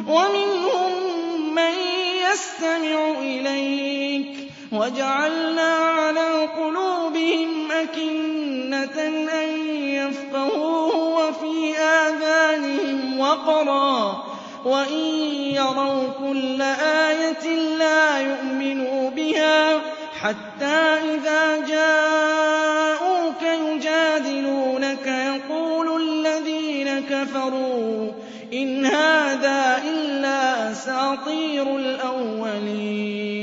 وَمِنْهُم مَّن يَسْتَمِعُ إِلَيْكَ وَجَعَلْنَا عَلَىٰ قُلُوبِهِمْ أَكِنَّةً أَن يَفْقَهُوهُ وَفِي آذَانِهِمْ وَقْرًا ۚ وَإِن يَرَوْا كُلَّ آيَةٍ لَّا يُؤْمِنُوا بِهَا حَتَّىٰ إِذَا جَاءُوكَ يُجَادِلُونَكَ يَقُولُ الَّذِينَ كَفَرُوا إِنْ هَٰذَا إِلَّا أَسَاطِيرُ الْأَوَّلِينَ